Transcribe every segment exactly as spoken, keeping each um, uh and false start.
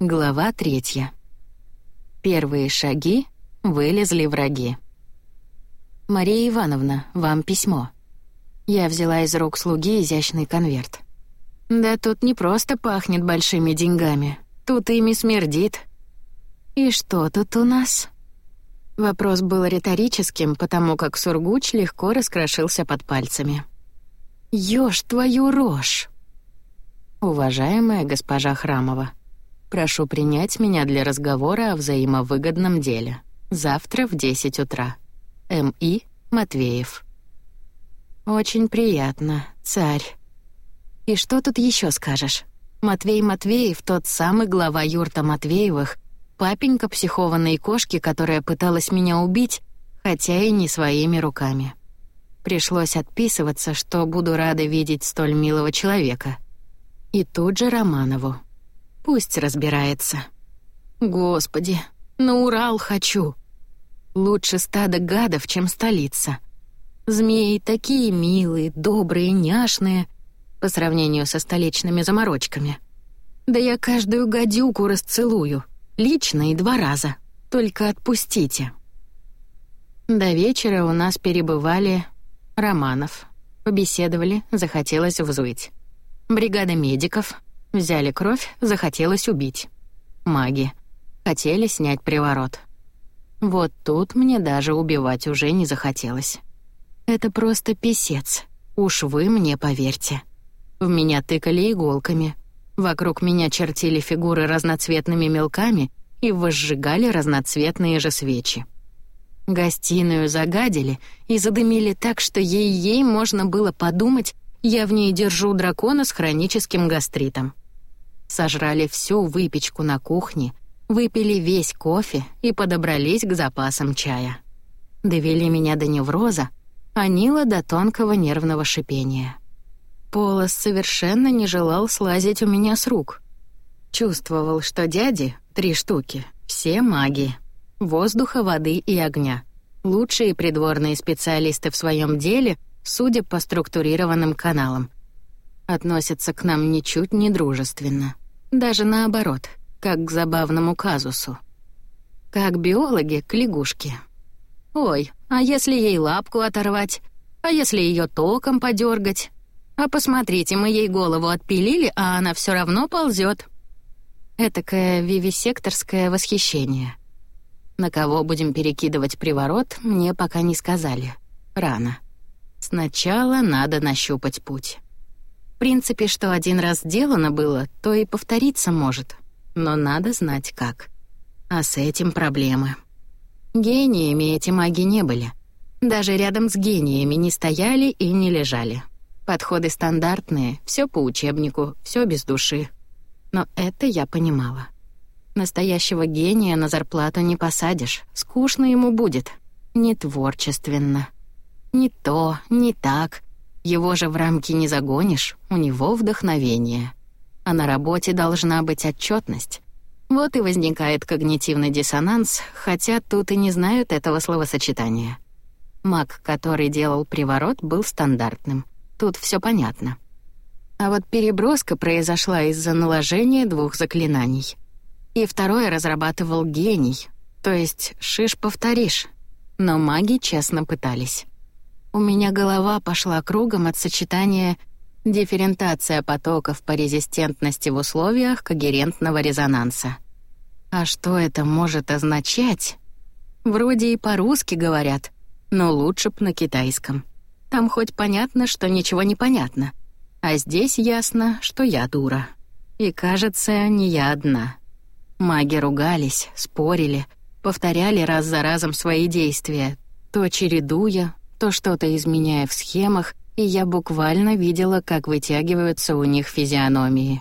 Глава третья. Первые шаги, вылезли враги. «Мария Ивановна, вам письмо». Я взяла из рук слуги изящный конверт. «Да тут не просто пахнет большими деньгами, тут ими смердит». «И что тут у нас?» Вопрос был риторическим, потому как сургуч легко раскрошился под пальцами. «Ёж твою рожь!» «Уважаемая госпожа Храмова, прошу принять меня для разговора о взаимовыгодном деле. Завтра в десять утра. М И Матвеев». «Очень приятно, царь. И что тут еще скажешь? Матвей Матвеев — тот самый глава юрта Матвеевых, папенька психованной кошки, которая пыталась меня убить, хотя и не своими руками. Пришлось отписываться, что буду рада видеть столь милого человека. И тут же Романову. Пусть разбирается. Господи, на Урал хочу. Лучше стадо гадов, чем столица. Змеи такие милые, добрые, няшные, по сравнению со столичными заморочками. Да я каждую гадюку расцелую, лично и два раза. Только отпустите. До вечера у нас перебывали Романов. Побеседовали, захотелось взвыть. Бригада медиков. Взяли кровь, захотелось убить. Маги. Хотели снять приворот. Вот тут мне даже убивать уже не захотелось. Это просто писец. Уж вы мне поверьте. В меня тыкали иголками. Вокруг меня чертили фигуры разноцветными мелками и возжигали разноцветные же свечи. Гостиную загадили и задымили так, что ей-ей можно было подумать, я в ней держу дракона с хроническим гастритом. Сожрали всю выпечку на кухне, выпили весь кофе и подобрались к запасам чая. Довели меня до невроза, а Нила до тонкого нервного шипения. Полос совершенно не желал слазить у меня с рук. Чувствовал, что дяди, три штуки, все маги. Воздуха, воды и огня. Лучшие придворные специалисты в своем деле, судя по структурированным каналам. Относятся к нам ничуть не дружественно. Даже наоборот, как к забавному казусу. Как биологи к лягушке. Ой, а если ей лапку оторвать? А если ее током подергать? А посмотрите, мы ей голову отпилили, а она все равно ползет. Этакое вивисекторское восхищение. На кого будем перекидывать приворот, мне пока не сказали. Рано. Сначала надо нащупать путь. В принципе, что один раз сделано было, то и повториться может. Но надо знать как. А с этим проблемы. Гениями эти маги не были. Даже рядом с гениями не стояли и не лежали. Подходы стандартные, все по учебнику, все без души. Но это я понимала. Настоящего гения на зарплату не посадишь, скучно ему будет. Не творчественно. Не то, не так. Его же в рамки не загонишь, у него вдохновение. А на работе должна быть отчетность. Вот и возникает когнитивный диссонанс, хотя тут и не знают этого словосочетания. Маг, который делал приворот, был стандартным. Тут все понятно. А вот переброска произошла из-за наложения двух заклинаний. И второе разрабатывал гений, то есть шиш повторишь. Но маги честно пытались. У меня голова пошла кругом от сочетания дифферентация потоков по резистентности в условиях когерентного резонанса. А что это может означать? Вроде и по-русски говорят, но лучше б на китайском. Там хоть понятно, что ничего не понятно. А здесь ясно, что я дура. И кажется, не я одна. Маги ругались, спорили, повторяли раз за разом свои действия, то чередуя, то что-то изменяя в схемах, и я буквально видела, как вытягиваются у них физиономии.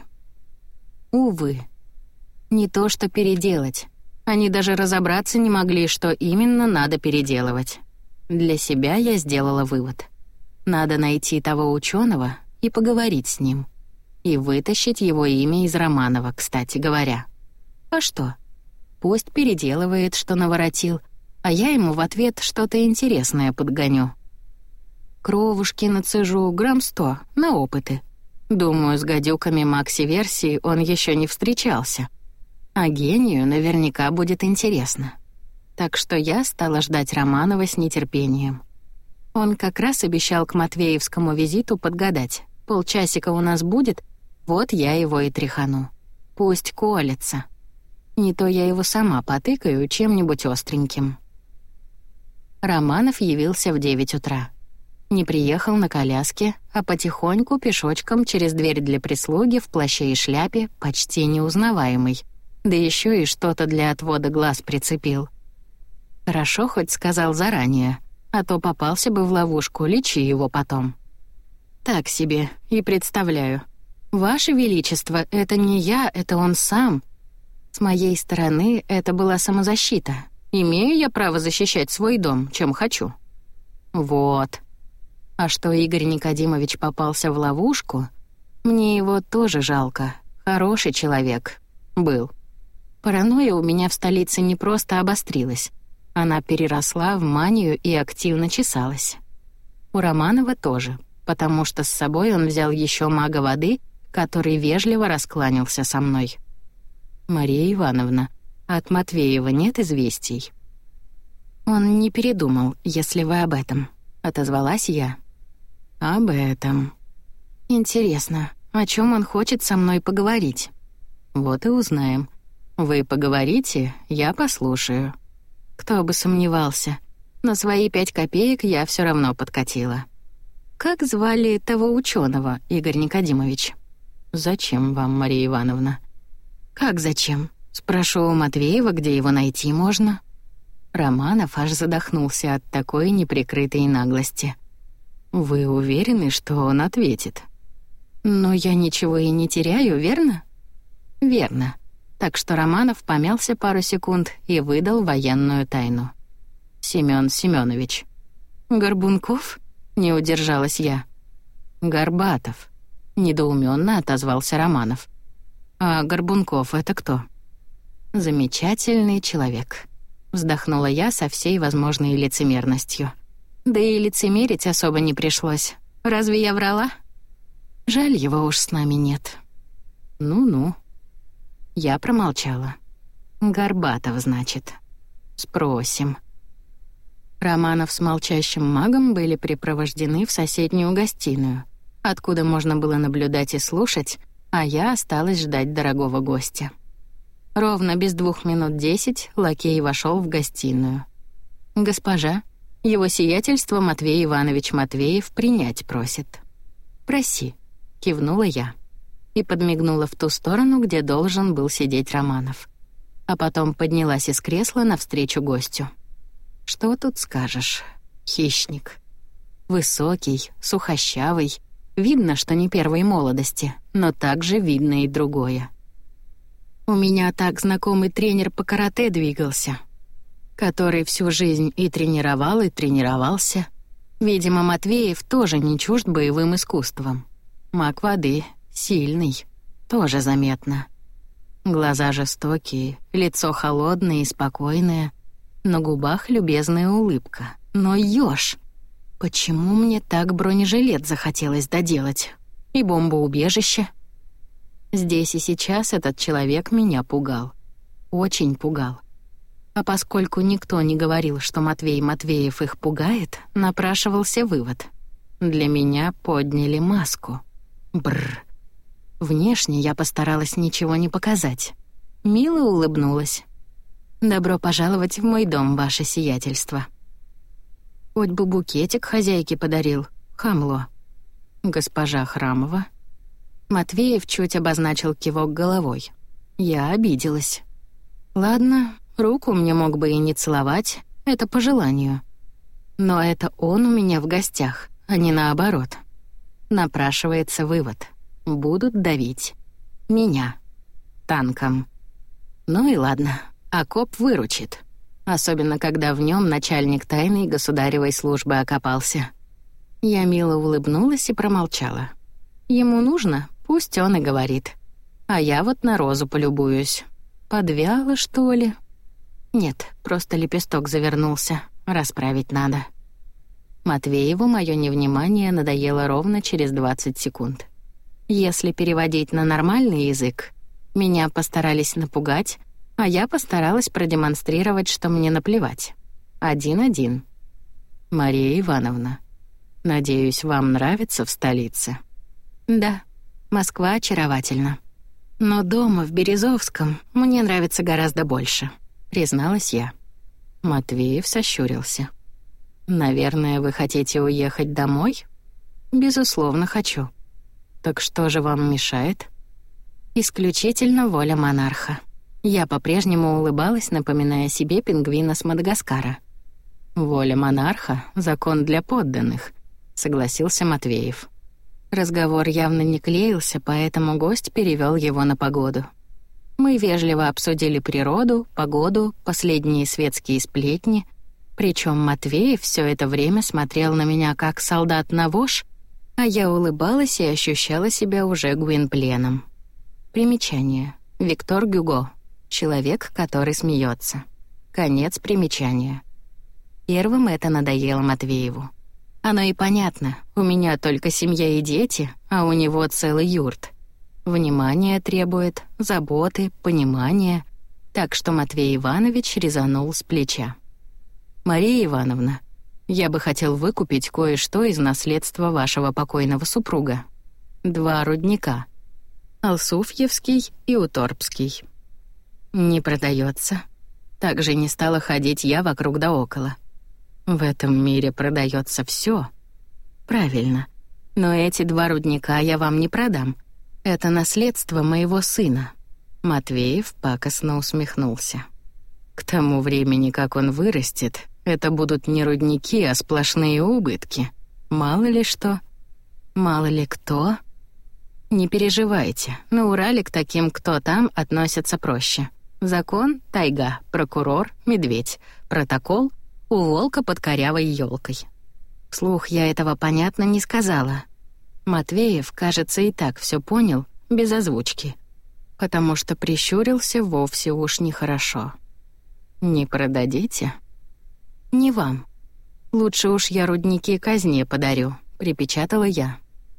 Увы. Не то что переделать. Они даже разобраться не могли, что именно надо переделывать. Для себя я сделала вывод. Надо найти того ученого и поговорить с ним. И вытащить его имя из Романова, кстати говоря. А что? Пусть переделывает, что наворотил, а я ему в ответ что-то интересное подгоню. Кровушки нацежу грамм сто на опыты. Думаю, с гадюками Макси-версии он еще не встречался. А гению наверняка будет интересно. Так что я стала ждать Романова с нетерпением. Он как раз обещал к матвеевскому визиту подгадать. Полчасика у нас будет, вот я его и тряхану. Пусть колется. Не то я его сама потыкаю чем-нибудь остреньким. Романов явился в девять утра. Не приехал на коляске, а потихоньку пешочком через дверь для прислуги в плаще и шляпе, почти неузнаваемый. Да еще и что-то для отвода глаз прицепил. Хорошо хоть сказал заранее, а то попался бы в ловушку, лечи его потом. Так себе, и представляю. Ваше Величество, это не я, это он сам. С моей стороны это была самозащита. Имею я право защищать свой дом, чем хочу. Вот. А что Игорь Никодимович попался в ловушку, мне его тоже жалко. Хороший человек. Был. Паранойя у меня в столице не просто обострилась. Она переросла в манию и активно чесалась. У Романова тоже, потому что с собой он взял еще мага воды, который вежливо раскланялся со мной. «Мария Ивановна, от Матвеева нет известий?» «Он не передумал, если вы об этом», — отозвалась я. «Об этом. Интересно, о чем он хочет со мной поговорить?» «Вот и узнаем. Вы поговорите, я послушаю». Кто бы сомневался. На свои пять копеек я все равно подкатила. «Как звали того ученого, Игорь Никодимович?» «Зачем вам, Мария Ивановна?» «Как зачем? Спрошу у Матвеева, где его найти можно». Романов аж задохнулся от такой неприкрытой наглости. «Вы уверены, что он ответит?» «Но я ничего и не теряю, верно?» «Верно». Так что Романов помялся пару секунд и выдал военную тайну. «Семён Семёнович». «Горбунков?» — не удержалась я. «Горбатов», — недоумённо отозвался Романов. «А Горбунков — это кто?» «Замечательный человек», — вздохнула я со всей возможной лицемерностью. Да и лицемерить особо не пришлось. Разве я врала? Жаль, его уж с нами нет. Ну-ну. Я промолчала. Горбатов, значит. Спросим. Романов с молчащим магом были припровождены в соседнюю гостиную, откуда можно было наблюдать и слушать, а я осталась ждать дорогого гостя. Ровно без двух минут десять лакей вошел в гостиную. «Госпожа, его сиятельство Матвей Иванович Матвеев принять просит». «Проси», — кивнула я и подмигнула в ту сторону, где должен был сидеть Романов. А потом поднялась из кресла навстречу гостю. Что тут скажешь? Хищник. Высокий, сухощавый. Видно, что не первой молодости, но также видно и другое. У меня так знакомый тренер по карате двигался, который всю жизнь и тренировал, и тренировался. Видимо, Матвеев тоже не чужд боевым искусствам. Маг воды, сильный, тоже заметно. Глаза жестокие, лицо холодное и спокойное, на губах любезная улыбка. Но ёж! Почему мне так бронежилет захотелось доделать? И бомбоубежище? Здесь и сейчас этот человек меня пугал. Очень пугал. А поскольку никто не говорил, что Матвей Матвеев их пугает, напрашивался вывод. Для меня подняли маску. Бррр. Внешне я постаралась ничего не показать. Мило улыбнулась. «Добро пожаловать в мой дом, ваше сиятельство». Хоть бы букетик хозяйке подарил, хамло. «Госпожа Храмова». Матвеев чуть обозначил кивок головой. Я обиделась. Ладно, руку мне мог бы и не целовать, это по желанию. Но это он у меня в гостях, а не наоборот. Напрашивается вывод. Будут давить. Меня. Танком. Ну и ладно, окоп выручит. Особенно, когда в нем начальник тайной государевой службы окопался. Я мило улыбнулась и промолчала. Ему нужно, пусть он и говорит. А я вот на розу полюбуюсь. Подвяла, что ли? Нет, просто лепесток завернулся. Расправить надо. Матвееву моё невнимание надоело ровно через двадцать секунд. Если переводить на нормальный язык, Меня постарались напугать, а я постаралась продемонстрировать, что мне наплевать. Один-один. Мария Ивановна, надеюсь, вам нравится в столице? Да, Москва очаровательна. Но дома, в Березовском, мне нравится гораздо больше, призналась я. Матвеев сощурился. Наверное, вы хотите уехать домой? Безусловно, хочу. Так что же вам мешает? Исключительно воля монарха. Я по-прежнему улыбалась, напоминая себе пингвина с Мадагаскара. «Воля монарха — закон для подданных», — согласился Матвеев. Разговор явно не клеился, поэтому гость перевёл его на погоду. Мы вежливо обсудили природу, погоду, последние светские сплетни, причём Матвеев всё это время смотрел на меня как солдат на вож, а я улыбалась и ощущала себя уже Гвинпленом. Примечание. Виктор Гюго. Человек, который смеется. Конец примечания. Первым это надоело Матвееву. Оно и понятно. У меня только семья и дети, а у него целый юрт. Внимание требует, заботы, понимания. Так что Матвей Иванович резанул с плеча. «Мария Ивановна, я бы хотел выкупить кое-что из наследства вашего покойного супруга. Два рудника. Алсуфьевский и Уторпский. Не продается. Также не стала ходить я вокруг да около. В этом мире продается все. Правильно. Но эти два рудника я вам не продам. Это наследство моего сына. Матвеев пакостно усмехнулся. К тому времени, как он вырастет, это будут не рудники, а сплошные убытки. Мало ли что. Мало ли кто. Не переживайте, на Урале к таким «кто там» относятся проще. Закон — тайга, прокурор — медведь, протокол — у волка под корявой ёлкой. Вслух я этого понятно не сказала. Матвеев, кажется, и так всё понял, без озвучки, потому что прищурился вовсе уж нехорошо. «Не продадите?» «Не вам. Лучше уж я рудники казне подарю», — припечатала я.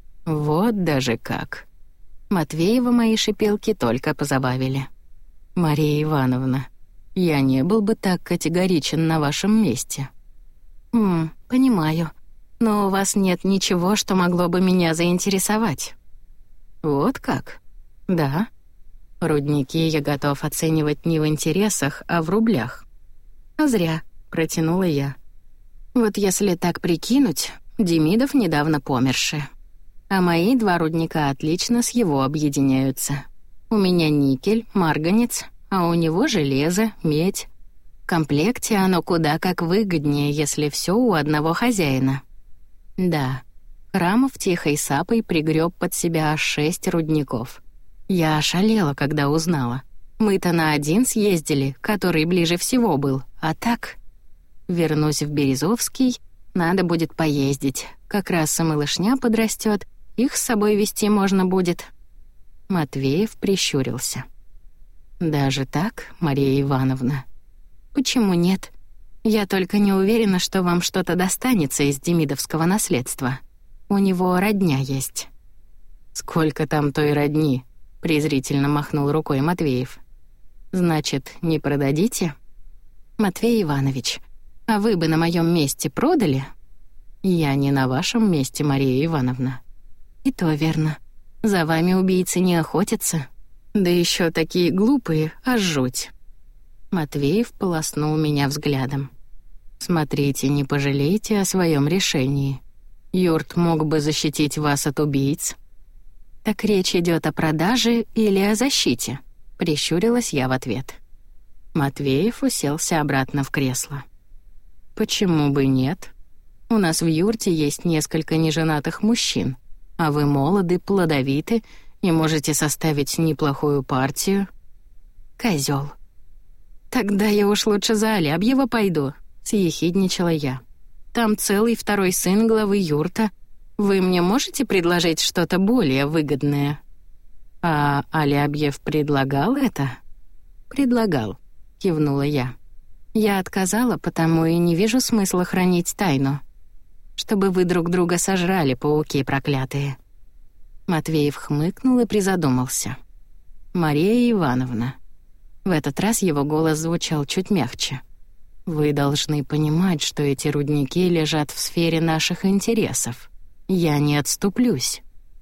Вот даже как. Матвеева мои шипелки только позабавили. «Мария Ивановна, я не был бы так категоричен на вашем месте». «Ммм, понимаю. Но у вас нет ничего, что могло бы меня заинтересовать». «Вот как?» «Да. Рудники я готов оценивать не в интересах, а в рублях». «А зря», — протянула я. «Вот если так прикинуть, Демидов недавно померший. А мои два рудника отлично с его объединяются. У меня никель, марганец, а у него железо, медь. В комплекте оно куда как выгоднее, если все у одного хозяина. Да, Храмов тихой сапой пригреб под себя аж шесть рудников. Я ошалела, когда узнала. Мы-то на один съездили, который ближе всего был, а так... Вернусь в Березовский, надо будет поездить. Как раз и малышня подрастет, их с собой везти можно будет. Матвеев прищурился. «Даже так, Мария Ивановна?» «Почему нет? Я только не уверена, что вам что-то достанется из демидовского наследства. У него родня есть». «Сколько там той родни?» — презрительно махнул рукой Матвеев. «Значит, не продадите?» «Матвей Иванович, а вы бы на моем месте продали?» «Я не на вашем месте, Мария Ивановна». «И то верно. За вами убийцы не охотятся. Да еще такие глупые, аж жуть». Матвеев полоснул меня взглядом. «Смотрите, не пожалейте о своем решении. Юрт мог бы защитить вас от убийц». «Так речь идет о продаже или о защите?» — прищурилась я в ответ. Матвеев уселся обратно в кресло. «Почему бы нет? У нас в юрте есть несколько неженатых мужчин, а вы молоды, плодовиты и можете составить неплохую партию». «Козёл. Тогда я уж лучше за Алябьева пойду», — съехидничала я. «Там целый второй сын главы юрта. Вы мне можете предложить что-то более выгодное?» «А Алябьев предлагал это?» «Предлагал», — кивнула я. «Я отказала, потому и не вижу смысла хранить тайну. Чтобы вы друг друга сожрали, пауки проклятые». Матвеев хмыкнул и призадумался. «Мария Ивановна». В этот раз его голос звучал чуть мягче. «Вы должны понимать, что эти рудники лежат в сфере наших интересов. Я не отступлюсь».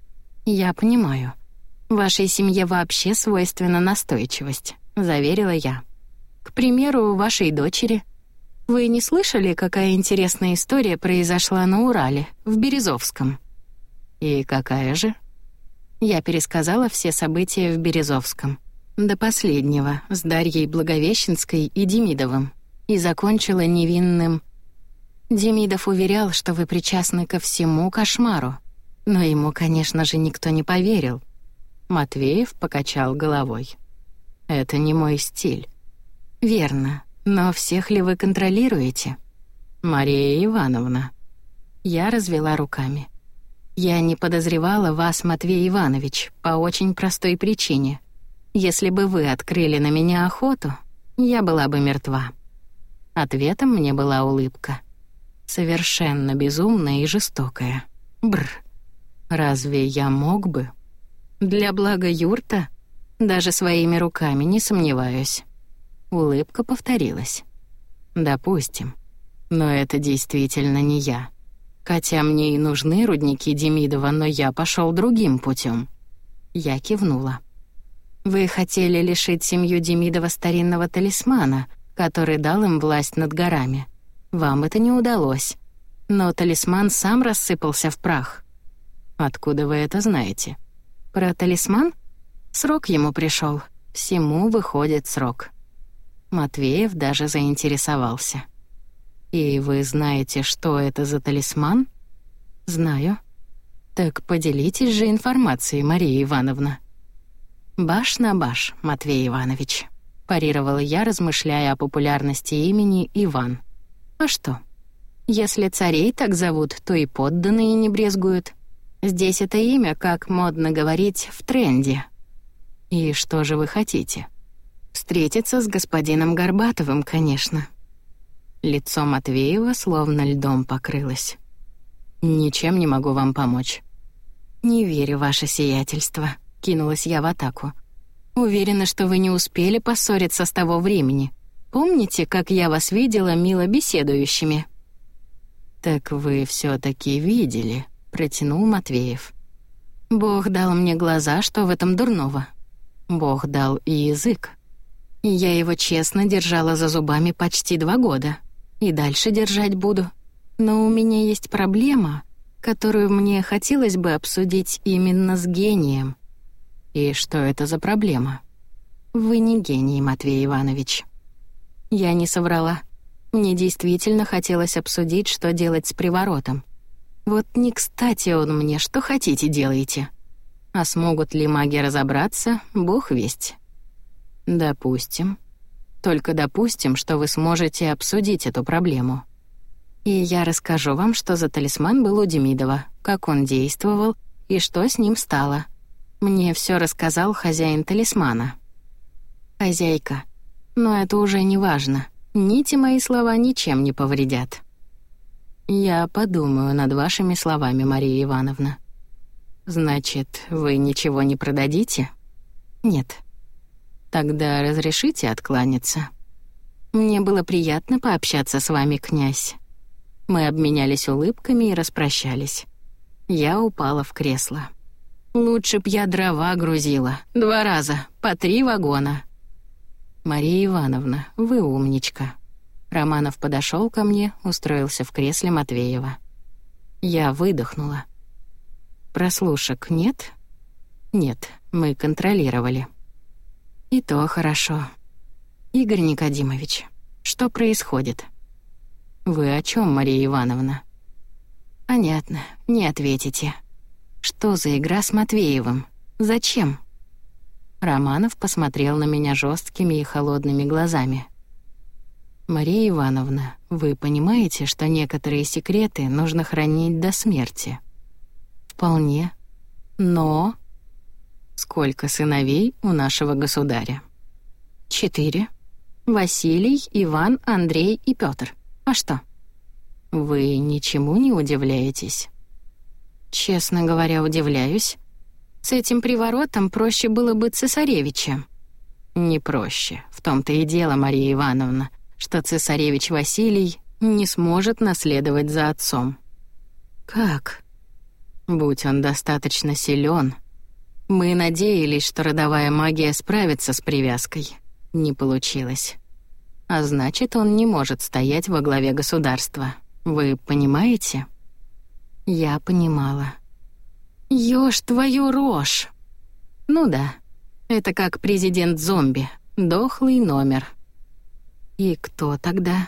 «Я понимаю. Вашей семье вообще свойственна настойчивость», — заверила я. «К примеру, вашей дочери. Вы не слышали, какая интересная история произошла на Урале, в Березовском?» «И какая же?» Я пересказала все события в Березовском. До последнего, с Дарьей Благовещенской и Демидовым. И закончила невинным. Демидов уверял, что вы причастны ко всему кошмару. Но ему, конечно же, никто не поверил. Матвеев покачал головой. «Это не мой стиль». «Верно. Но всех ли вы контролируете?» «Мария Ивановна». Я развела руками. «Я не подозревала вас, Матвей Иванович, по очень простой причине. Если бы вы открыли на меня охоту, я была бы мертва». Ответом мне была улыбка. Совершенно безумная и жестокая. Бррр. Разве я мог бы? Для блага юрта? Даже своими руками, не сомневаюсь. Улыбка повторилась. Допустим. Но это действительно не я. Хотя мне и нужны рудники Демидова, но я пошел другим путем. Я кивнула. Вы хотели лишить семью Демидова старинного талисмана, который дал им власть над горами. Вам это не удалось. Но талисман сам рассыпался в прах. Откуда вы это знаете? Про талисман? Срок ему пришел. Всему выходит срок. Матвеев даже заинтересовался. И вы знаете, что это за талисман? Знаю. Так поделитесь же информацией, Мария Ивановна. Баш на баш, Матвей Иванович. Парировала я, размышляя о популярности имени Иван. А что? Если царей так зовут, то и подданные не брезгуют. Здесь это имя, как модно говорить, в тренде. И что же вы хотите? Встретиться с господином Горбатовым, конечно. Лицо Матвеева словно льдом покрылось. Ничем не могу вам помочь. Не верю, ваше сиятельство. Кинулась я в атаку. Уверена, что вы не успели поссориться с того времени. Помните, как я вас видела мило беседующими? Так вы все-таки видели, протянул Матвеев. Бог дал мне глаза, что в этом дурного. Бог дал и язык. И я его честно держала за зубами почти два года. И дальше держать буду. Но у меня есть проблема, которую мне хотелось бы обсудить именно с гением. И что это за проблема? Вы не гений, Матвей Иванович. Я не соврала. Мне действительно хотелось обсудить, что делать с приворотом. Вот не кстати он мне, что хотите делайте. А смогут ли маги разобраться, бог весть. Допустим. Только допустим, что вы сможете обсудить эту проблему. И я расскажу вам, что за талисман был у Демидова, как он действовал и что с ним стало. Мне все рассказал хозяин талисмана. Хозяйка. Но это уже не важно. Нити мои слова ничем не повредят. Я подумаю над вашими словами, Мария Ивановна. Значит, вы ничего не продадите? Нет. Тогда разрешите откланяться. Мне было приятно пообщаться с вами, князь. Мы обменялись улыбками и распрощались. Я упала в кресло. Лучше б я дрова грузила. Два раза, по три вагона. Мария Ивановна, вы умничка. Романов подошел ко мне, устроился в кресле Матвеева. Я выдохнула. Прослушек нет? Нет, мы контролировали. И то хорошо. Игорь Никодимович, что происходит? Вы о чем, Мария Ивановна? Понятно, не ответите. Что за игра с Матвеевым? Зачем? Романов посмотрел на меня жесткими и холодными глазами. Мария Ивановна, вы понимаете, что некоторые секреты нужно хранить до смерти? Вполне. Но... Сколько сыновей у нашего государя? Четыре. Василий, Иван, Андрей и Пётр. А что? Вы ничему не удивляетесь? Честно говоря, удивляюсь. С этим приворотом проще было бы цесаревича. Не проще. В том-то и дело, Мария Ивановна, что цесаревич Василий не сможет наследовать за отцом. Как? Будь он достаточно силен. Мы надеялись, что родовая магия справится с привязкой. Не получилось. А значит, он не может стоять во главе государства. Вы понимаете? Я понимала. Ёж твою рожь! Ну да, это как президент-зомби, дохлый номер. И кто тогда?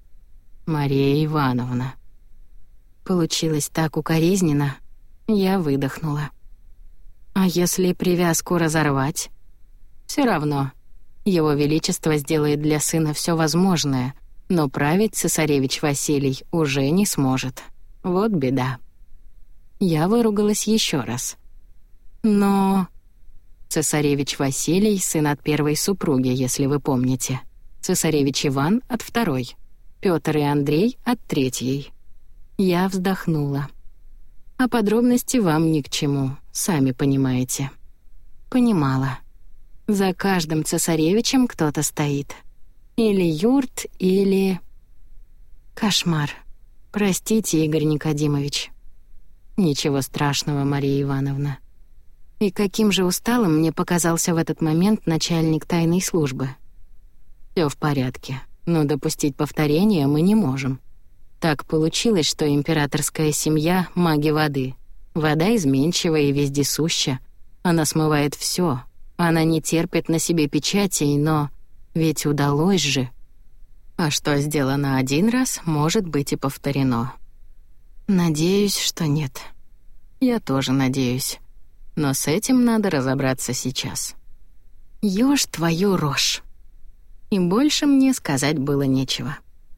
Мария Ивановна. Получилось так укоризненно. Я выдохнула. А если привязку разорвать? Все равно. Его Величество сделает для сына все возможное, но править цесаревич Василий уже не сможет. Вот беда. Я выругалась еще раз. Но... Цесаревич Василий — сын от первой супруги, если вы помните. Цесаревич Иван — от второй. Пётр и Андрей — от третьей. Я вздохнула. А подробности вам ни к чему, сами понимаете. Понимала. За каждым цесаревичем кто-то стоит. Или юрт, или... Кошмар. Простите, Игорь Никодимович. Ничего страшного, Мария Ивановна. И каким же усталым мне показался в этот момент начальник тайной службы. Все в порядке, но допустить повторения мы не можем. Так получилось, что императорская семья — маги воды. Вода изменчива и вездесуща. Она смывает все. Она не терпит на себе печатей, но... Ведь удалось же. А что сделано один раз, может быть и повторено. Надеюсь, что нет. Я тоже надеюсь. Но с этим надо разобраться сейчас. Ёж твою рожь. И больше мне сказать было нечего.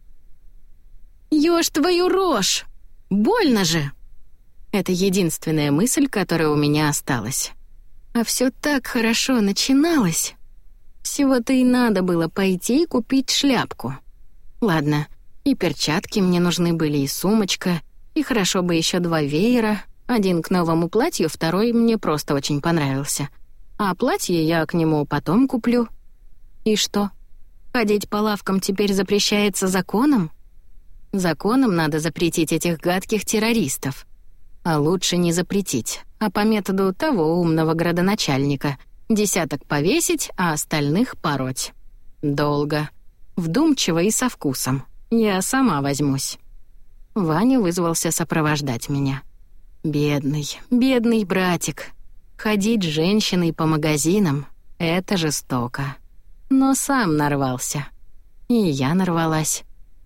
«Ёж твою рожь! Больно же!» Это единственная мысль, которая у меня осталась. А все так хорошо начиналось. Всего-то и надо было пойти и купить шляпку. Ладно, и перчатки мне нужны были, и сумочка, и хорошо бы еще два веера. Один к новому платью, второй мне просто очень понравился. А платье я к нему потом куплю. И что? Ходить по лавкам теперь запрещается законом? Законом надо запретить этих гадких террористов. А лучше не запретить, а по методу того умного градоначальника. Десяток повесить, а остальных пороть. Долго. Вдумчиво и со вкусом. Я сама возьмусь. Ваня вызвался сопровождать меня. Бедный, бедный братик. Ходить с женщиной по магазинам — это жестоко. Но сам нарвался. И я нарвалась.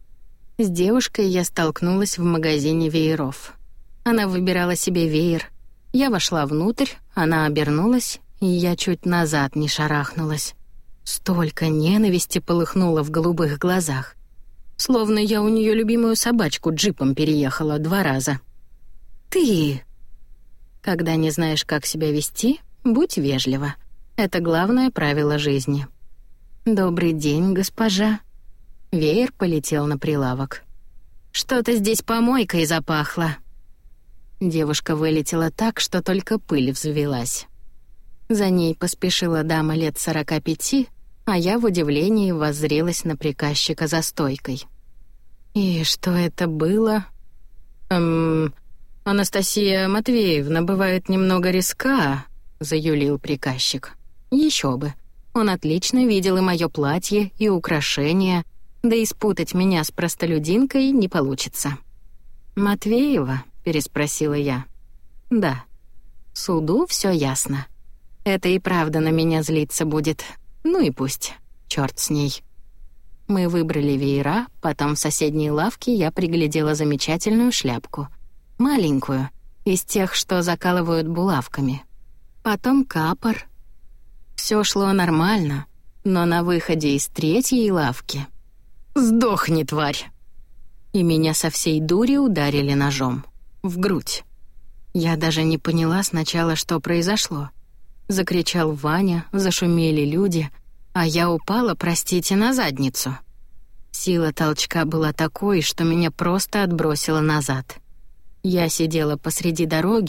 С девушкой я столкнулась в магазине вееров. Она выбирала себе веер. Я вошла внутрь, она обернулась, и я чуть назад не шарахнулась. Столько ненависти полыхнуло в голубых глазах. Словно я у нее любимую собачку джипом переехала два раза. «Ты...» Когда не знаешь, как себя вести, будь вежлива. Это главное правило жизни. «Добрый день, госпожа». Веер полетел на прилавок. «Что-то здесь помойкой запахло». Девушка вылетела так, что только пыль взвелась. За ней поспешила дама лет сорока пяти, а я в удивлении воззрелась на приказчика за стойкой. «И что это было?» «Эм... Анастасия Матвеевна бывает немного резка», — заюлил приказчик. «Еще бы. Он отлично видел и мое платье, и украшения, да и спутать меня с простолюдинкой не получится». «Матвеева?» — переспросила я. «Да. Суду все ясно. Это и правда на меня злиться будет. Ну и пусть. Черт с ней». Мы выбрали веера, потом в соседней лавке я приглядела замечательную шляпку. Маленькую, из тех, что закалывают булавками. Потом капор. Все шло нормально, но на выходе из третьей лавки... «Сдохни, тварь!» И меня со всей дури ударили ножом. В грудь. Я даже не поняла сначала, что произошло. Закричал Ваня, зашумели люди, а я упала, простите, на задницу. Сила толчка была такой, что меня просто отбросило назад. Я сидела посреди дороги,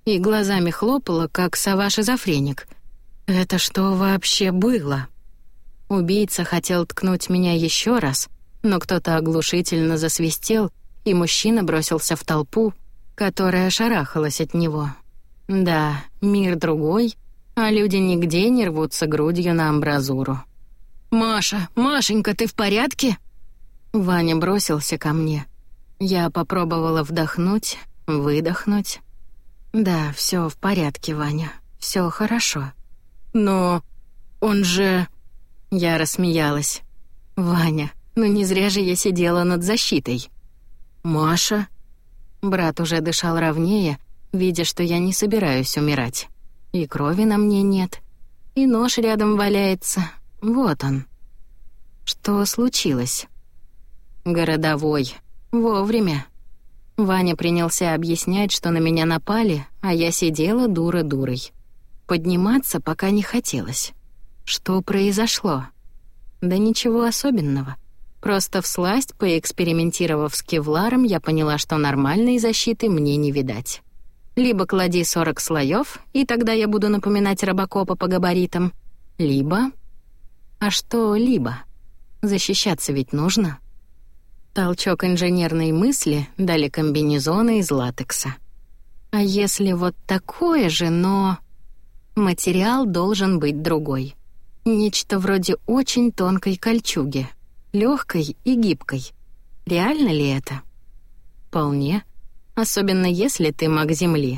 и глазами хлопала, как сова-шизофреник. Это что вообще было? Убийца хотел ткнуть меня еще раз, но кто-то оглушительно засвистел, и мужчина бросился в толпу, которая шарахалась от него. Да, мир другой, а люди нигде не рвутся грудью на амбразуру. «Маша, Машенька, ты в порядке?» Ваня бросился ко мне. Я попробовала вдохнуть, выдохнуть. «Да, все в порядке, Ваня, все хорошо». «Но он же...» Я рассмеялась. «Ваня, ну не зря же я сидела над защитой». «Маша?» Брат уже дышал ровнее, видя, что я не собираюсь умирать. И крови на мне нет, и нож рядом валяется. Вот он. Что случилось? Городовой. Вовремя. Ваня принялся объяснять, что на меня напали, а я сидела дура-дурой. Подниматься пока не хотелось. Что произошло? Да ничего особенного. Просто всласть, поэкспериментировав с кевларом, я поняла, что нормальной защиты мне не видать. Либо клади сорок слоев, и тогда я буду напоминать робокопа по габаритам. Либо... А что либо? Защищаться ведь нужно. Толчок инженерной мысли дали комбинезоны из латекса. А если вот такое же, но... Материал должен быть другой. Нечто вроде очень тонкой кольчуги. Легкой и гибкой. Реально ли это? Вполне. Особенно если ты маг Земли.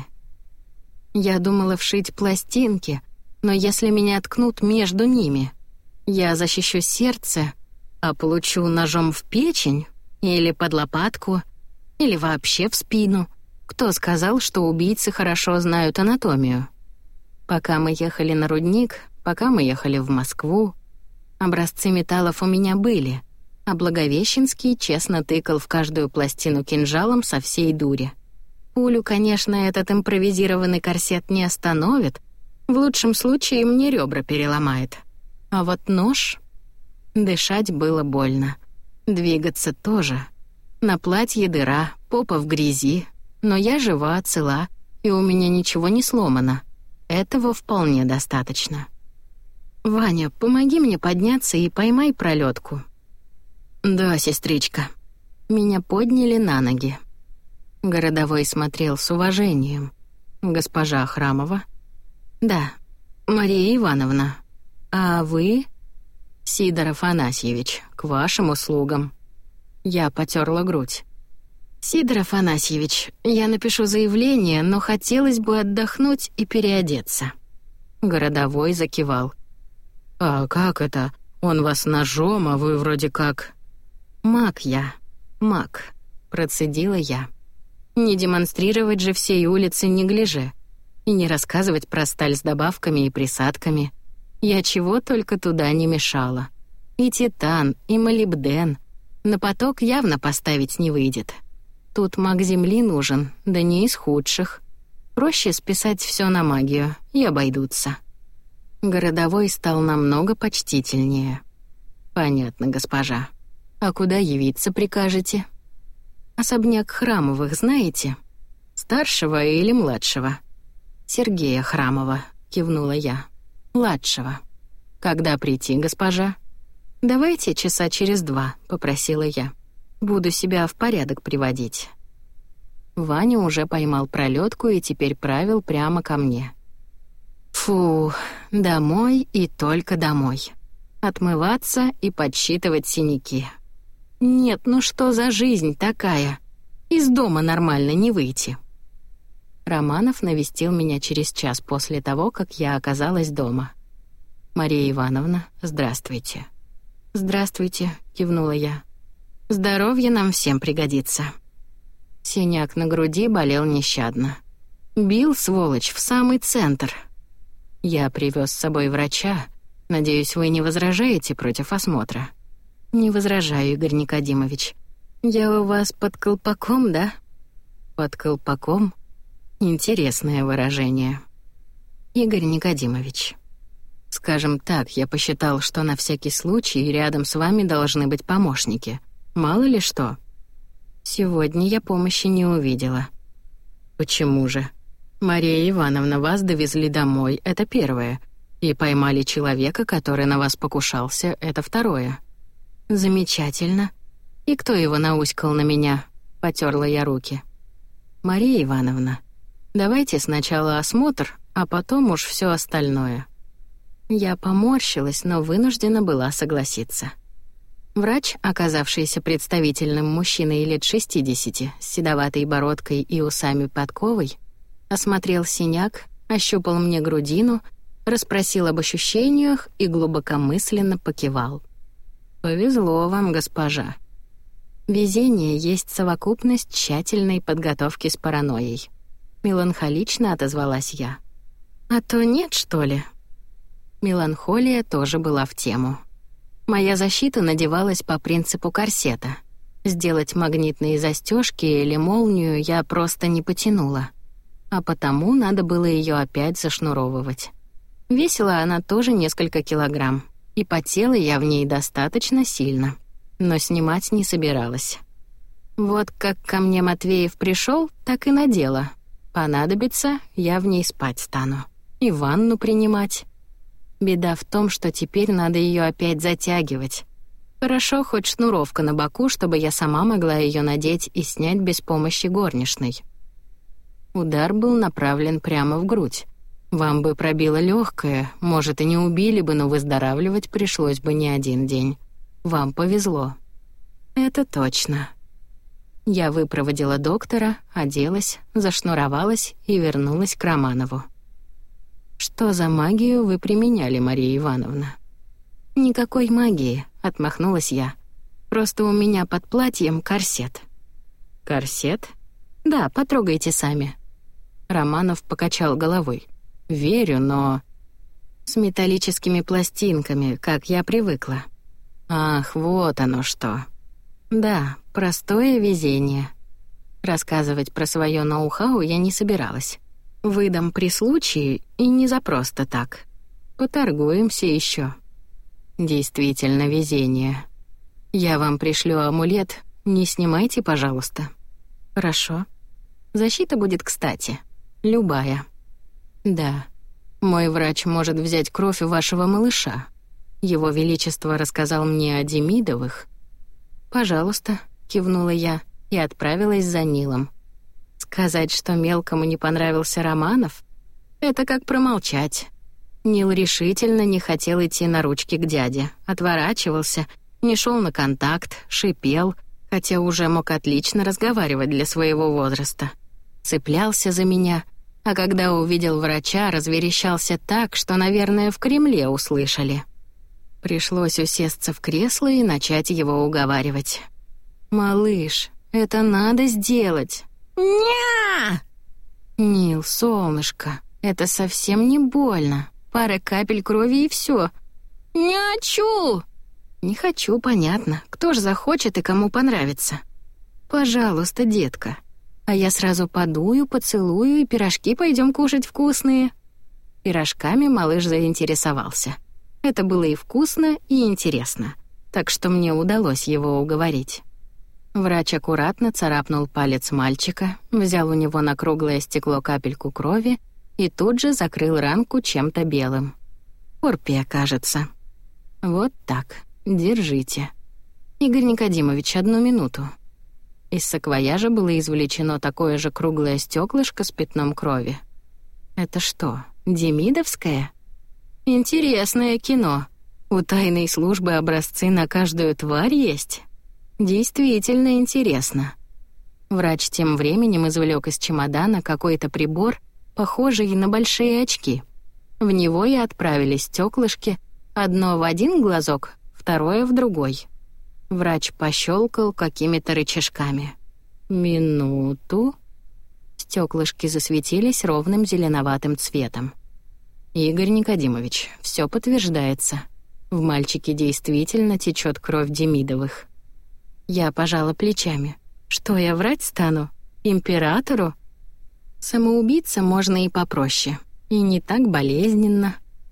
Я думала вшить пластинки, но если меня ткнут между ними, я защищу сердце, а получу ножом в печень или под лопатку, или вообще в спину. Кто сказал, что убийцы хорошо знают анатомию? Пока мы ехали на рудник, пока мы ехали в Москву, образцы металлов у меня были, а Благовещенский честно тыкал в каждую пластину кинжалом со всей дури. Пулю, конечно, этот импровизированный корсет не остановит, в лучшем случае мне ребра переломает. А вот нож... Дышать было больно. Двигаться тоже. На платье дыра, попа в грязи, но я жива, цела, и у меня ничего не сломано. Этого вполне достаточно. «Ваня, помоги мне подняться и поймай пролетку». «Да, сестричка». Меня подняли на ноги. Городовой смотрел с уважением. «Госпожа Храмова?» «Да, Мария Ивановна. А вы?» «Сидор Афанасьевич, к вашим услугам». Я потёрла грудь. «Сидор Афанасьевич, я напишу заявление, но хотелось бы отдохнуть и переодеться». Городовой закивал. «А как это? Он вас ножом, а вы вроде как...» «Маг я, маг», — процедила я. «Не демонстрировать же всей улице неглиже и не рассказывать про сталь с добавками и присадками. Я чего только туда не мешала. И титан, и молибден. На поток явно поставить не выйдет. Тут маг Земли нужен, да не из худших. Проще списать все на магию, и обойдутся». Городовой стал намного почтительнее. «Понятно, госпожа. А куда явиться прикажете?» «Особняк Храмовых знаете? Старшего или младшего?» «Сергея Храмова», — кивнула я. «Младшего». «Когда прийти, госпожа?» «Давайте часа через два», — попросила я. «Буду себя в порядок приводить». Ваня уже поймал пролетку и теперь правил прямо ко мне. Фу, домой и только домой. Отмываться и подсчитывать синяки. Нет, ну что за жизнь такая? Из дома нормально не выйти. Романов навестил меня через час после того, как я оказалась дома. «Мария Ивановна, здравствуйте». «Здравствуйте», — кивнула я. «Здоровье нам всем пригодится». Синяк на груди болел нещадно. Бил, сволочь, в самый центр. Я привез с собой врача. Надеюсь, вы не возражаете против осмотра? Не возражаю, Игорь Никодимович. Я у вас под колпаком, да? Под колпаком? Интересное выражение. Игорь Никодимович, скажем так, я посчитал, что на всякий случай рядом с вами должны быть помощники. Мало ли что. Сегодня я помощи не увидела. Почему же? Мария Ивановна, вас довезли домой, это первое. И поймали человека, который на вас покушался, это второе. Замечательно. И кто его науськал на меня? Потерла я руки. Мария Ивановна, давайте сначала осмотр, а потом уж все остальное. Я поморщилась, но вынуждена была согласиться. Врач, оказавшийся представительным мужчиной лет шестидесяти, с седоватой бородкой и усами-подковой, осмотрел синяк, ощупал мне грудину, расспросил об ощущениях и глубокомысленно покивал. «Повезло вам, госпожа». Везение есть совокупность тщательной подготовки с паранойей. Меланхолично отозвалась я. «А то нет, что ли?» Меланхолия тоже была в тему. Моя защита надевалась по принципу корсета. Сделать магнитные застежки или молнию я просто не потянула. А потому надо было ее опять зашнуровывать. Весила она тоже несколько килограмм, и потела я в ней достаточно сильно, но снимать не собиралась. Вот как ко мне Матвеев пришел, так и надела. Понадобится, я в ней спать стану. И ванну принимать. Беда в том, что теперь надо ее опять затягивать. Хорошо, хоть шнуровка на боку, чтобы я сама могла ее надеть и снять без помощи горничной. Удар был направлен прямо в грудь. Вам бы пробило легкое, может, и не убили бы, но выздоравливать пришлось бы не один день. Вам повезло. Это точно. Я выпроводила доктора, оделась, зашнуровалась и вернулась к Романову. «Что за магию вы применяли, Мария Ивановна?» «Никакой магии», — отмахнулась я. «Просто у меня под платьем корсет». «Корсет?» «Да, потрогайте сами». Романов покачал головой. «Верю, но...» «С металлическими пластинками, как я привыкла». «Ах, вот оно что». «Да, простое везение». Рассказывать про свое ноу-хау я не собиралась. Выдам при случае и не за просто так. Поторгуемся еще. Действительно везение. Я вам пришлю амулет, не снимайте, пожалуйста. Хорошо. Защита будет кстати. Любая. Да. Мой врач может взять кровь у вашего малыша. Его Величество рассказал мне о Демидовых. Пожалуйста, кивнула я и отправилась за Нилом. Сказать, что мелкому не понравился Романов, это как промолчать. Нил решительно не хотел идти на ручки к дяде, отворачивался, не шел на контакт, шипел, хотя уже мог отлично разговаривать для своего возраста. Цеплялся за меня, а когда увидел врача, разверещался так, что, наверное, в Кремле услышали. Пришлось усесться в кресло и начать его уговаривать. «Малыш, это надо сделать!» «Ня!» «Нил, солнышко, это совсем не больно. Пара капель крови и все. «Не хочу!» «Не хочу, понятно. Кто ж захочет и кому понравится?» «Пожалуйста, детка. А я сразу подую, поцелую и пирожки пойдем кушать вкусные». Пирожками малыш заинтересовался. Это было и вкусно, и интересно. Так что мне удалось его уговорить. Врач аккуратно царапнул палец мальчика, взял у него на круглое стекло капельку крови и тут же закрыл ранку чем-то белым. Порпия, кажется. Вот так. Держите. Игорь Никодимович, одну минуту. Из саквояжа было извлечено такое же круглое стеклышко с пятном крови. Это что, демидовское? Интересное кино. У тайной службы образцы на каждую тварь есть? Действительно интересно. Врач тем временем извлек из чемодана какой-то прибор, похожий на большие очки. В него и отправились стеклышки, одно в один глазок, второе в другой. Врач пощелкал какими-то рычажками. Минуту. Стеклышки засветились ровным зеленоватым цветом. Игорь Никодимович, все подтверждается. В мальчике действительно течет кровь Демидовых. Я пожала плечами. Что я врать стану? Императору? Самоубийца можно и попроще. И не так болезненно.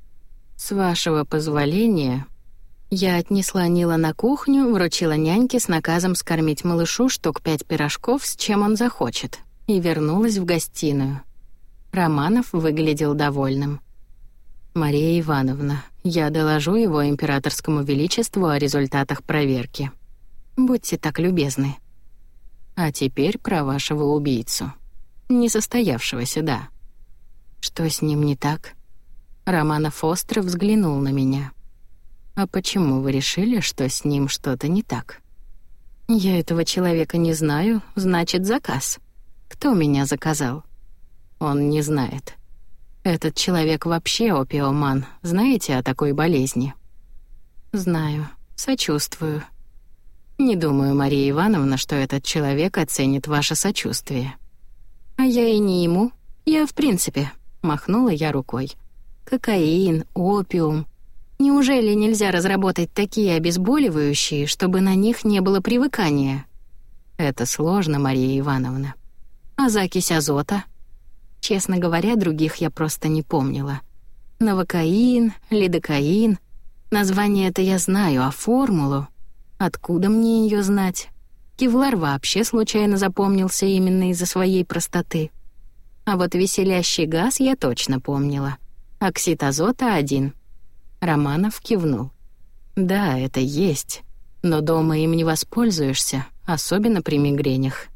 С вашего позволения... Я отнесла Нила на кухню, вручила няньке с наказом скормить малышу штук пять пирожков, с чем он захочет, и вернулась в гостиную. Романов выглядел довольным. «Мария Ивановна, я доложу его императорскому величеству о результатах проверки. Будьте так любезны. А теперь про вашего убийцу. Несостоявшегося, да. Что с ним не так?» Романов остро взглянул на меня. «А почему вы решили, что с ним что-то не так?» «Я этого человека не знаю, значит, заказ. Кто меня заказал?» «Он не знает. Этот человек вообще опиоман. Знаете о такой болезни?» «Знаю. Сочувствую. Не думаю, Мария Ивановна, что этот человек оценит ваше сочувствие». «А я и не ему. Я в принципе», — махнула я рукой. «Кокаин, опиум. Неужели нельзя разработать такие обезболивающие, чтобы на них не было привыкания?» «Это сложно, Мария Ивановна». «А закись азота?» Честно говоря, других я просто не помнила. Новокаин, лидокаин. Название-то я знаю, а формулу? Откуда мне ее знать? Кевлар вообще случайно запомнился именно из-за своей простоты. А вот веселящий газ я точно помнила. Оксид азота один. Романов кивнул. «Да, это есть, но дома им не воспользуешься, особенно при мигренях».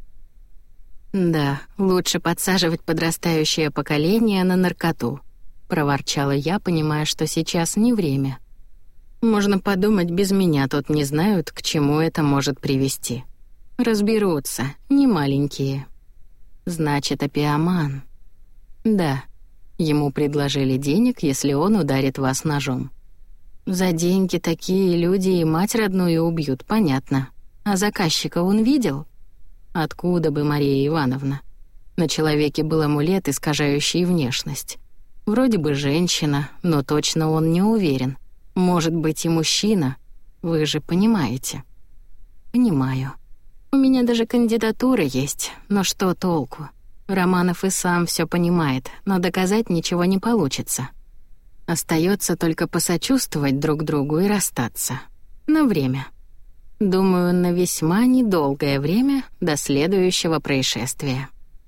«Да, лучше подсаживать подрастающее поколение на наркоту», — проворчала я, понимая, что сейчас не время. «Можно подумать, без меня тут не знают, к чему это может привести. Разберутся, не маленькие». «Значит, опиоман». «Да, ему предложили денег, если он ударит вас ножом». «За деньги такие люди и мать родную убьют, понятно. А заказчика он видел?» «Откуда бы, Мария Ивановна? На человеке был амулет, искажающий внешность. Вроде бы женщина, но точно он не уверен. Может быть и мужчина. Вы же понимаете». «Понимаю. У меня даже кандидатура есть, но что толку? Романов и сам все понимает, но доказать ничего не получится. Остается только посочувствовать друг другу и расстаться. На время. Думаю, на весьма недолгое время до следующего происшествия».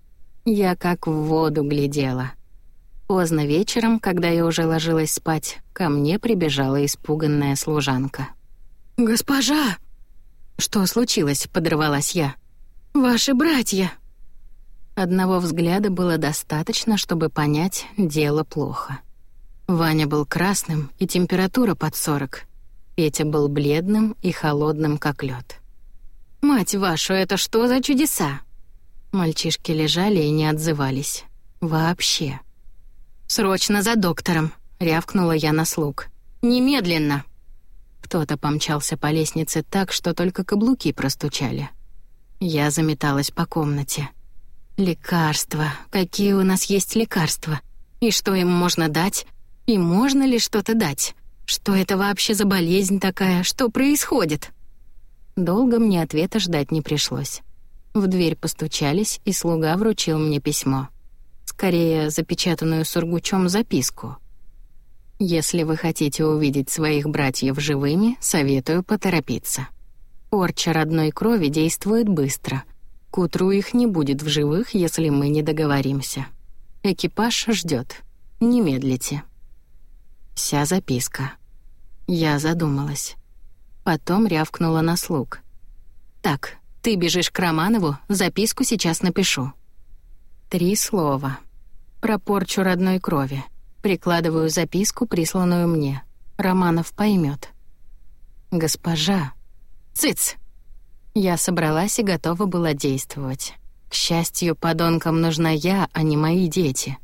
Я как в воду глядела. Поздно вечером, когда я уже ложилась спать, ко мне прибежала испуганная служанка. «Госпожа!» «Что случилось?» — подрывалась я. «Ваши братья!» Одного взгляда было достаточно, чтобы понять, дело плохо. Ваня был красным, и температура под сорок. Петя был бледным и холодным, как лед. «Мать вашу, это что за чудеса?» Мальчишки лежали и не отзывались. Вообще. «Срочно за доктором!» — рявкнула я на слуг. «Немедленно!» Кто-то помчался по лестнице так, что только каблуки простучали. Я заметалась по комнате. «Лекарства! Какие у нас есть лекарства? И что им можно дать? И можно ли что-то дать? Что это вообще за болезнь такая? Что происходит?» Долго мне ответа ждать не пришлось. В дверь постучались, и слуга вручил мне письмо. Скорее, запечатанную сургучом записку. «Если вы хотите увидеть своих братьев живыми, советую поторопиться. Порча родной крови действует быстро. К утру их не будет в живых, если мы не договоримся. Экипаж ждет. Не медлите». Вся записка. Я задумалась. Потом рявкнула на слуг. «Так, ты бежишь к Романову, записку сейчас напишу». Три слова. Про порчу родной крови. Прикладываю записку, присланную мне. Романов поймет. «Госпожа». «Цыц!» Я собралась и готова была действовать. К счастью, подонкам нужна я, а не мои дети.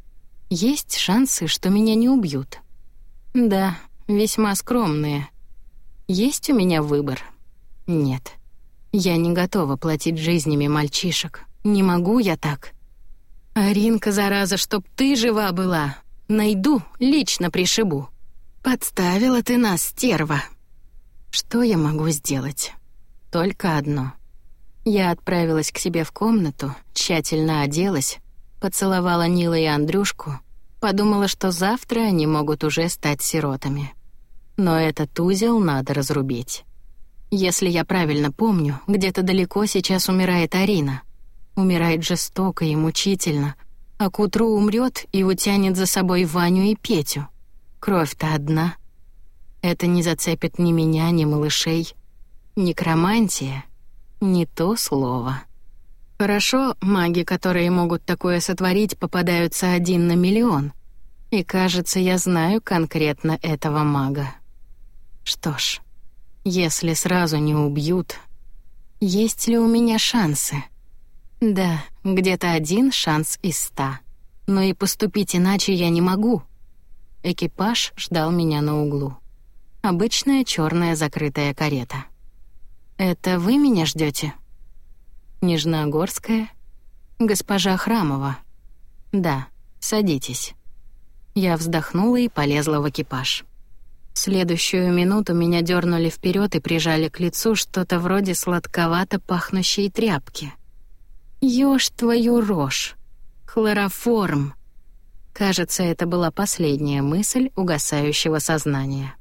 Есть шансы, что меня не убьют. Да, весьма скромные. Есть у меня выбор? Нет. Я не готова платить жизнями мальчишек. Не могу я так. Аринка, зараза, чтоб ты жива была. Найду, лично пришибу. Подставила ты нас, стерва. Что я могу сделать? Только одно. Я отправилась к себе в комнату, тщательно оделась, поцеловала Нила и Андрюшку, подумала, что завтра они могут уже стать сиротами. Но этот узел надо разрубить. Если я правильно помню, где-то далеко сейчас умирает Арина. Умирает жестоко и мучительно, а к утру умрет и утянет за собой Ваню и Петю. Кровь-то одна. Это не зацепит ни меня, ни малышей. Некромантия — не то слово. Хорошо, маги, которые могут такое сотворить, попадаются один на миллион. И, кажется, я знаю конкретно этого мага. Что ж, если сразу не убьют, есть ли у меня шансы? Да, где-то один шанс из ста. Но и поступить иначе я не могу. Экипаж ждал меня на углу. Обычная черная закрытая карета. «Это вы меня ждете? Нижногорская? Госпожа Храмова. Да, садитесь. Я вздохнула и полезла в экипаж. В следующую минуту меня дернули вперед и прижали к лицу что-то вроде сладковато пахнущей тряпки. Ёж твою рожь! Хлороформ! Кажется, это была последняя мысль угасающего сознания.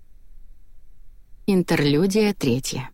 Интерлюдия третья.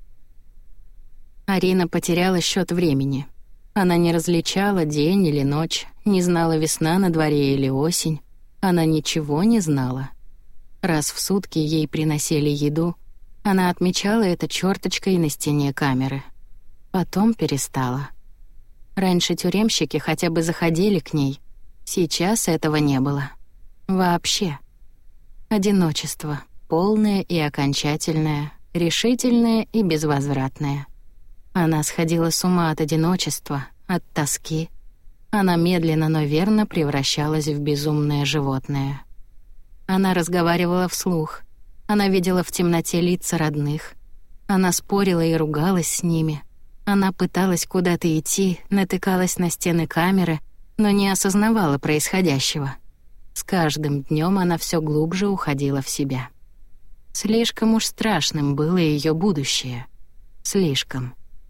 Арина потеряла счет времени. Она не различала день или ночь, не знала, весна на дворе или осень. Она ничего не знала. Раз в сутки ей приносили еду, она отмечала это черточкой на стене камеры. Потом перестала. Раньше тюремщики хотя бы заходили к ней. Сейчас этого не было. Вообще. Одиночество, полное и окончательное, решительное и безвозвратное. Она сходила с ума от одиночества, от тоски. Она медленно, но верно превращалась в безумное животное. Она разговаривала вслух. Она видела в темноте лица родных. Она спорила и ругалась с ними. Она пыталась куда-то идти, натыкалась на стены камеры, но не осознавала происходящего. С каждым днем она все глубже уходила в себя. Слишком уж страшным было ее будущее. Слишком.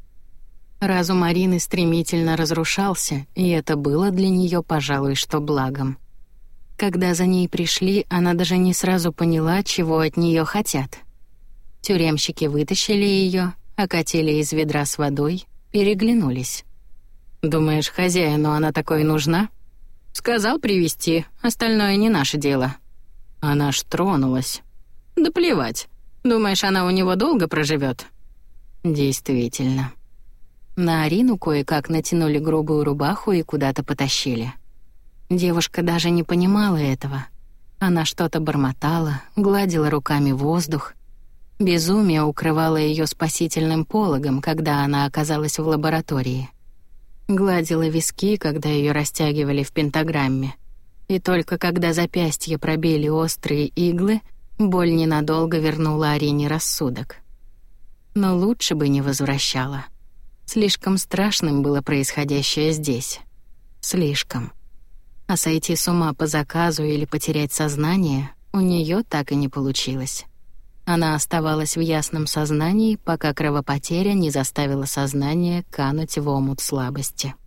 Разум Арины стремительно разрушался, и это было для нее, пожалуй, что благом. Когда за ней пришли, она даже не сразу поняла, чего от нее хотят. Тюремщики вытащили ее, окатили из ведра с водой, переглянулись. «Думаешь, хозяину она такой нужна?» «Сказал привезти, остальное не наше дело». Она ж тронулась. «Да плевать. Думаешь, она у него долго проживет?» «Действительно». На Арину кое-как натянули грубую рубаху и куда-то потащили. Девушка даже не понимала этого. Она что-то бормотала, гладила руками воздух. Безумие укрывало ее спасительным пологом, когда она оказалась в лаборатории. Гладила виски, когда ее растягивали в пентаграмме. И только когда запястье пробили острые иглы, боль ненадолго вернула Арине рассудок. Но лучше бы не возвращала. Слишком страшным было происходящее здесь. Слишком. А сойти с ума по заказу или потерять сознание у нее так и не получилось. Она оставалась в ясном сознании, пока кровопотеря не заставила сознание кануть в омут слабости.